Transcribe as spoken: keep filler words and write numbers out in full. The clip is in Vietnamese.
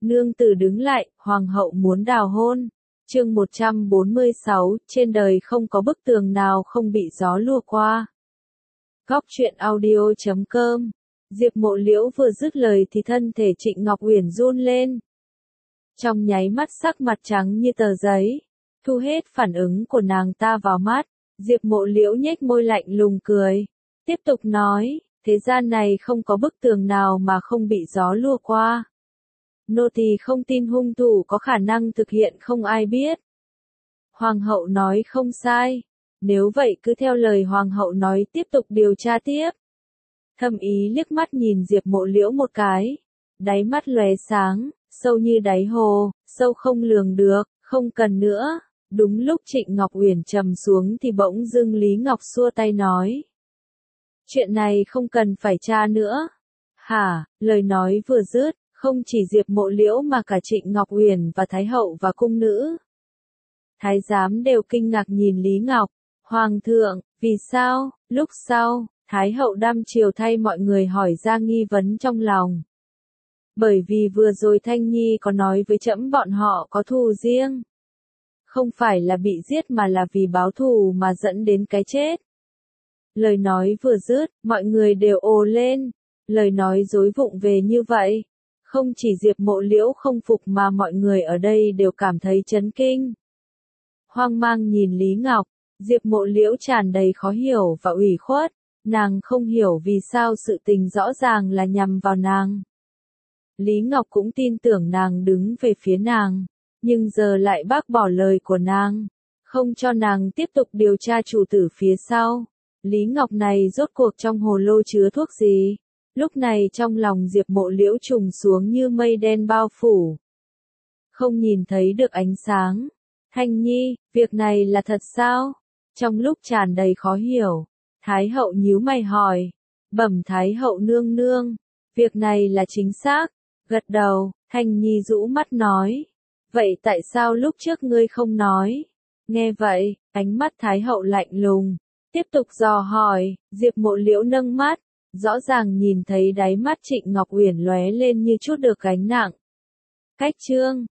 Nương tử đứng lại, hoàng hậu muốn đào hôn. Chương một trăm bốn mươi sáu, trên đời không có bức tường nào không bị gió lùa qua. Góc truyện audio chấm com. Diệp Mộ Liễu vừa dứt lời thì thân thể Trịnh Ngọc Uyển run lên. Trong nháy mắt sắc mặt trắng như tờ giấy, thu hết phản ứng của nàng ta vào mắt, Diệp Mộ Liễu nhếch môi lạnh lùng cười, tiếp tục nói, thế gian này không có bức tường nào mà không bị gió lùa qua. Nô tỳ không tin hung thủ có khả năng thực hiện không ai biết. Hoàng hậu nói không sai, nếu vậy cứ theo lời hoàng hậu nói tiếp tục điều tra tiếp. Thâm ý liếc mắt nhìn Diệp Mộ Liễu một cái, đáy mắt lóe sáng, sâu như đáy hồ, sâu không lường được, không cần nữa. Đúng lúc Trịnh Ngọc Uyển trầm xuống thì bỗng dưng Lý Ngọc xua tay nói. Chuyện này không cần phải tra nữa. Hả, lời nói vừa dứt, không chỉ Diệp Mộ Liễu mà cả Trịnh Ngọc Uyển và Thái hậu và cung nữ. Thái giám đều kinh ngạc nhìn Lý Ngọc. Hoàng thượng, vì sao? Lúc sau, Thái hậu đăm chiều thay mọi người hỏi ra nghi vấn trong lòng. Bởi vì vừa rồi Thanh Nhi có nói với trẫm bọn họ có thù riêng. Không phải là bị giết mà là vì báo thù mà dẫn đến cái chết. Lời nói vừa dứt, mọi người đều ồ lên. Lời nói dối vụng về như vậy. Không chỉ Diệp Mộ Liễu không phục mà mọi người ở đây đều cảm thấy chấn kinh. Hoang mang nhìn Lý Ngọc, Diệp Mộ Liễu tràn đầy khó hiểu và ủy khuất. Nàng không hiểu vì sao sự tình rõ ràng là nhằm vào nàng. Lý Ngọc cũng tin tưởng nàng đứng về phía nàng, nhưng giờ lại bác bỏ lời của nàng, không cho nàng tiếp tục điều tra chủ tử phía sau. Lý Ngọc này rốt cuộc trong hồ lô chứa thuốc gì? Lúc này trong lòng Diệp Mộ Liễu trùng xuống như mây đen bao phủ. Không nhìn thấy được ánh sáng. Thanh Nhi, việc này là thật sao? Trong lúc tràn đầy khó hiểu, Thái hậu nhíu mày hỏi. Bẩm Thái hậu nương nương, việc này là chính xác. Gật đầu, Thanh Nhi rũ mắt nói. Vậy tại sao lúc trước ngươi không nói? Nghe vậy, ánh mắt Thái hậu lạnh lùng. Tiếp tục dò hỏi, Diệp Mộ Liễu nâng mắt, rõ ràng nhìn thấy đáy mắt Trịnh Ngọc Uyển lóe lên như chút được gánh nặng. Cách chương